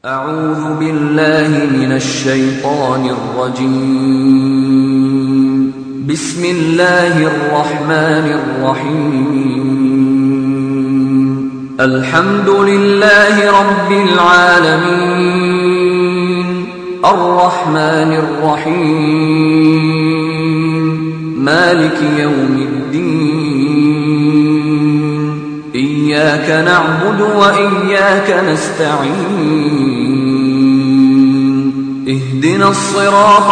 أعوذ بالله من الشيطان الرجيم بسم الله الرحمن الرحيم الحمد لله رب العالمين الرحمن الرحيم مالك يوم الدين إياك نعبد وإياك نستعين اهدنا الصراط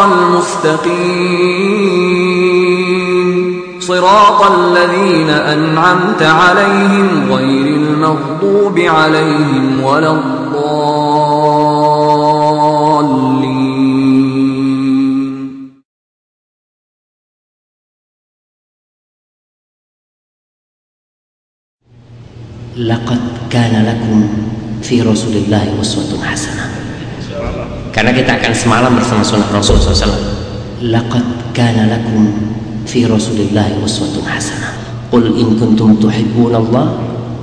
المستقيم صراط الذين أنعمت عليهم غير المغضوب عليهم ولا الضالين. Laqad kana lakum fi Rasulillahi uswatun hasanah. Karena kita akan semalam bersama sunnah Rasul SAW. Laqad kana lakum fi Rasulillahi uswatun hasanah. Qul in kuntum tuhibbunallah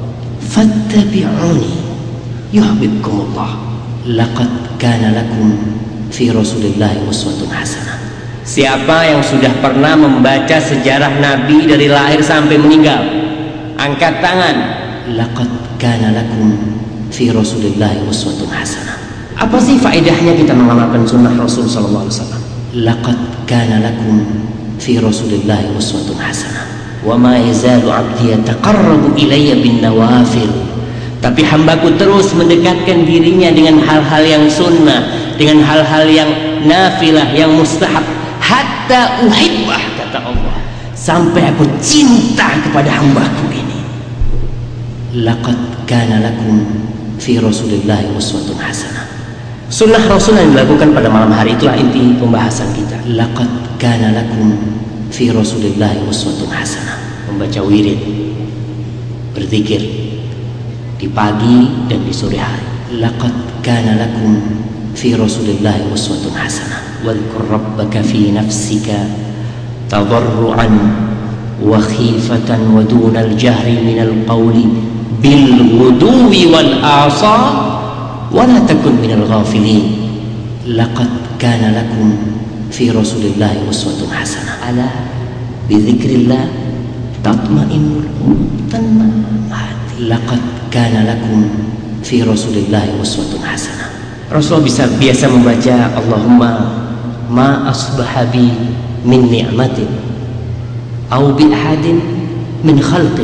fattabi'uni yuhibbukumullah. Laqad kana lakum fi Rasulillahi uswatun hasanah. Siapa yang sudah pernah membaca sejarah Nabi dari lahir sampai meninggal, angkat tangan. Laqad kana lakum fi Rasulillahi uswatun hasanah. Apa sih faedahnya kita mengamalkan sunnah Rasul sallallahu alaihi wasallam? Laqad kana lakum fi Rasulillahi uswatun hasanah. Wa ma yazalu 'abdi yataqarrabu ilayya bin nawafil. Tapi hambaku terus mendekatkan dirinya dengan hal-hal yang sunnah, dengan hal-hal yang nafilah, yang mustahab, hatta uhibbah, kata Allah, sampai aku cinta kepada hambaku ini. Laqad kana lakum fi Rasulillahi uswatun hasanah. Sunnah Rasul yang dilakukan pada malam hari itulah inti pembahasan kita. Laqad kana lakum fi Rasulillahi uswatun hasanah. Membaca wirid, berzikir di pagi dan di sore hari. Laqad kana lakum fi Rasulillahi uswatun hasanah. Wadhkur rabbaka fi nafsika tadarruan wa khifatan wa dunal jahri minal qawli bil ghuduwi wal asal wala takun minal ghafilin. Laqad kana lakum fi Rasulillahi uswatun hasanah. Ala bizikrillah tatma'innul qulub, tenang hati. Laqad kana lakum fi Rasulillahi uswatun hasanah. Rasulullah biasa membaca Allahumma ma asbaha bi min ni'matin aw bi ahadin min khalqin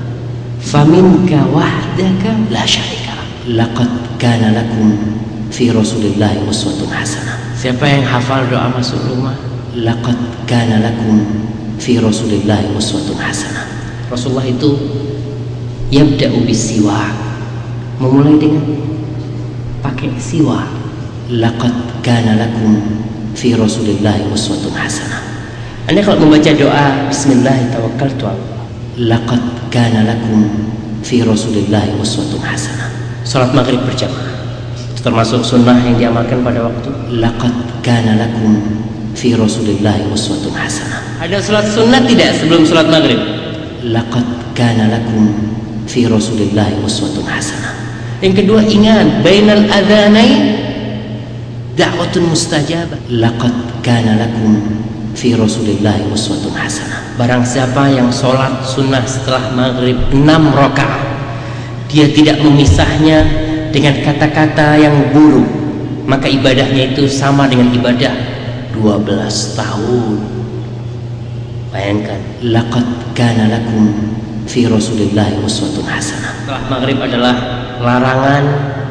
faminka wahdaka la syarika. Laqad kana lakum fi Rasulillahi uswatun hasanah. Siapa yang hafal doa masuk rumah? Laqad kana lakum fi Rasulillahi uswatun hasanah. Rasulullah itu yabda'u bisiwak, memulai dengan pakai siwak. Laqad kana lakum fi Rasulillahi uswatun hasanah. Anda kalau membaca doa bismillah tawakkaltu 'ala Allah. Laqad kana lakum fi Rasulillahi uswatun hasanah. Salat maghrib berjamaah itu termasuk sunnah yang diamalkan pada waktu. Laqad kana lakum fi Rasulillahi uswatun hasanah. Ada salat sunnah tidak sebelum salat maghrib? Laqad kana lakum fi Rasulillahi uswatun hasanah. Yang kedua, ingat bainal adzanain da'watun mustajabah. Laqad kana lakum fi Rasulillahi uswatun hasanah. Barang siapa yang salat sunnah setelah maghrib 6 rakaat, dia tidak memisahnya dengan kata-kata yang buruk, maka ibadahnya itu sama dengan ibadah 12 tahun. Bayangkan. Laqad kana lakum fi Rasulillahi uswatun hasanah. Setelah maghrib adalah larangan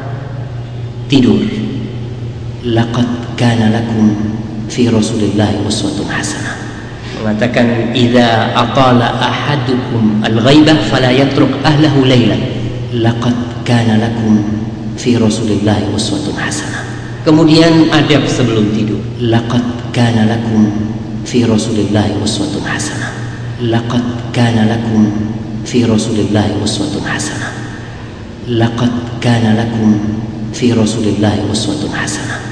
tidur. Laqad kana lakum fi Rasulillahi uswatun hasanah. Mengatakan idza aqala ahadukum al-ghaibah fala yatruk ahlahu lailan. Laqad kana lakum fi Rasulillahi uswatun hasanah. Kemudian adab sebelum tidur. Laqad kana lakum fi Rasulillahi uswatun hasanah. Laqad kana lakum fi Rasulillahi uswatun hasanah. Laqad kana lakum fi Rasulillahi uswatun hasanah.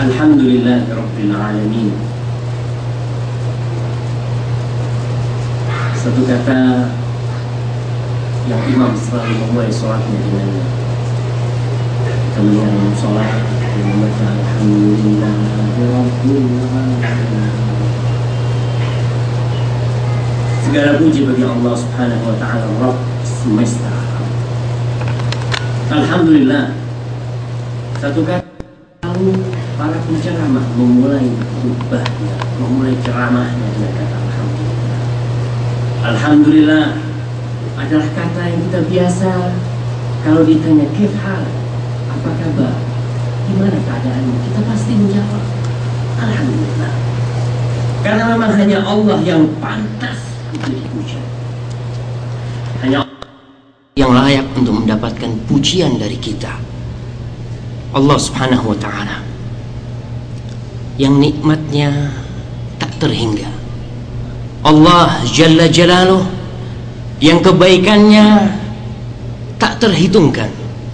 Alhamdulillahirabbil alamin. Satu kata yang imam selalu memulai sholatnya dengannya. Kita melihat sholat yang membaca Alhamdulillah Rabbil Alamin. Segala puji bagi Allah Subhanahu wa Ta'ala, Rabb semesta. Alhamdulillah. Satu kata lalu para penceramah memulai khutbahnya, memulai ceramahnya dengan kata Alhamdulillah. Alhamdulillah adalah kata yang kita biasa kalau ditanya kif hal, apa kabar, gimana keadaannya, kita pasti menjawab Alhamdulillah. Karena memang hanya Allah yang pantas untuk dipuji, hanya yang layak untuk mendapatkan pujian dari kita. Allah Subhanahu wa Ta'ala yang nikmatnya tak terhingga, Allah Jalla Jalaluh yang kebaikannya tak terhitungkan.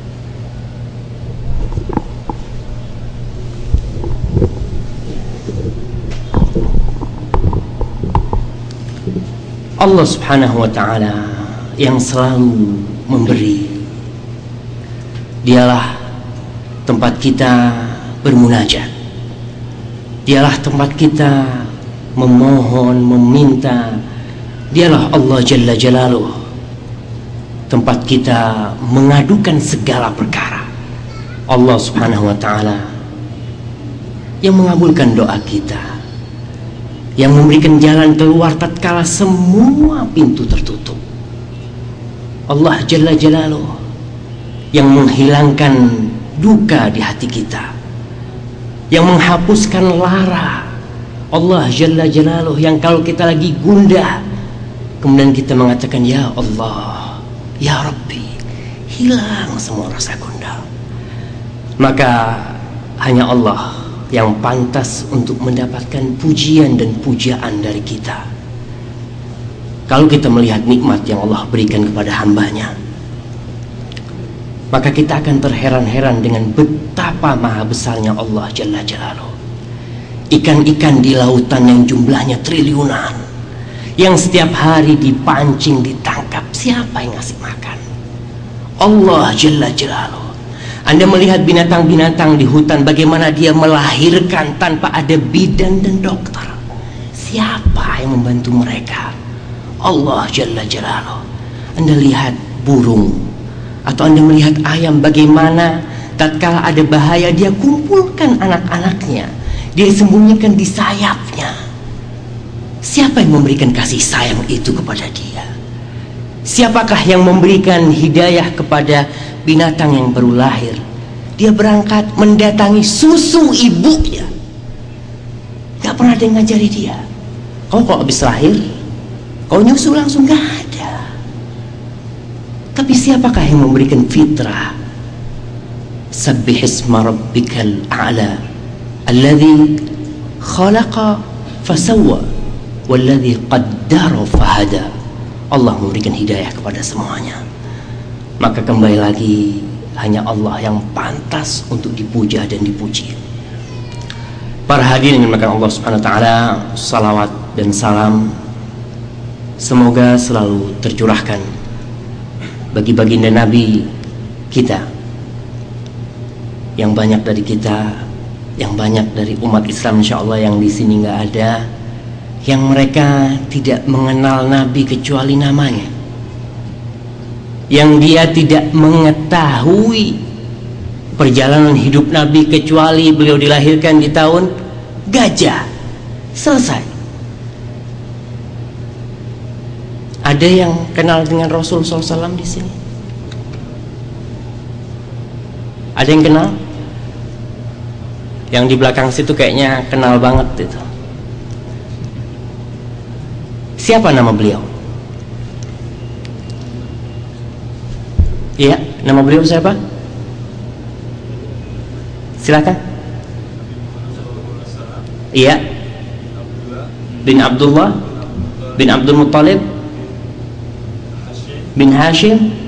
Allah Subhanahu wa Ta'ala yang selalu memberi. Dialah tempat kita bermunajat, dialah tempat kita memohon, meminta. Dialah Allah Jalla Jalaluh, tempat kita mengadukan segala perkara. Allah Subhanahu wa Ta'ala yang mengabulkan doa kita, yang memberikan jalan keluar tatkala semua pintu tertutup. Allah Jalla Jalaluh yang menghilangkan duka di hati kita, yang menghapuskan lara. Allah Jalla Jalaluh yang kalau kita lagi gundah, kemudian kita mengatakan ya Allah, ya Rabbi, hilang semua rasa gundah. Maka hanya Allah yang pantas untuk mendapatkan pujian dan pujaan dari kita. Kalau kita melihat nikmat yang Allah berikan kepada hambanya, maka kita akan terheran-heran dengan betapa maha besarnya Allah Jalla Jalaluh. Ikan-ikan di lautan yang jumlahnya triliunan, yang setiap hari dipancing, ditangkap, siapa yang ngasih makan? Allah Jalla Jalaluh. Anda melihat binatang-binatang di hutan, bagaimana dia melahirkan tanpa ada bidan dan dokter. Siapa yang membantu mereka? Allah Jalla Jalaluh. Anda lihat burung, atau Anda melihat ayam, bagaimana tatkala ada bahaya dia kumpulkan anak-anaknya, dia sembunyikan di sayapnya. Siapa yang memberikan kasih sayang itu kepada dia? Siapakah yang memberikan hidayah kepada binatang yang baru lahir? Dia berangkat mendatangi susu ibunya, gak pernah ada yang ngajari dia. Kau kalau habis lahir, kau nyusu langsung, gak ada. Tapi siapakah yang memberikan fitrah? Sabbihisma rabbikal a'la alladhi khalaqa fasawwa walladhi qaddara fahada. Allah memberikan hidayah kepada semuanya. Maka kembali lagi, hanya Allah yang pantas untuk dipuja dan dipuji. Para hadirin yang dimuliakan Allah Subhanahu wa Ta'ala, salawat dan salam semoga selalu tercurahkan bagi baginda Nabi kita, yang banyak dari kita, yang banyak dari umat Islam insyaallah yang di sini nggak ada yang mereka tidak mengenal Nabi kecuali namanya, yang dia tidak mengetahui perjalanan hidup Nabi kecuali beliau dilahirkan di tahun gajah. Selesai. Ada yang kenal dengan Rasul SAW di sini? Ada yang kenal? Yang di belakang situ kayaknya kenal banget itu. Siapa nama beliau? Iya, nama beliau siapa? Silakan. Iya. Bin Abdullah bin Abdul Muttalib bin Hashim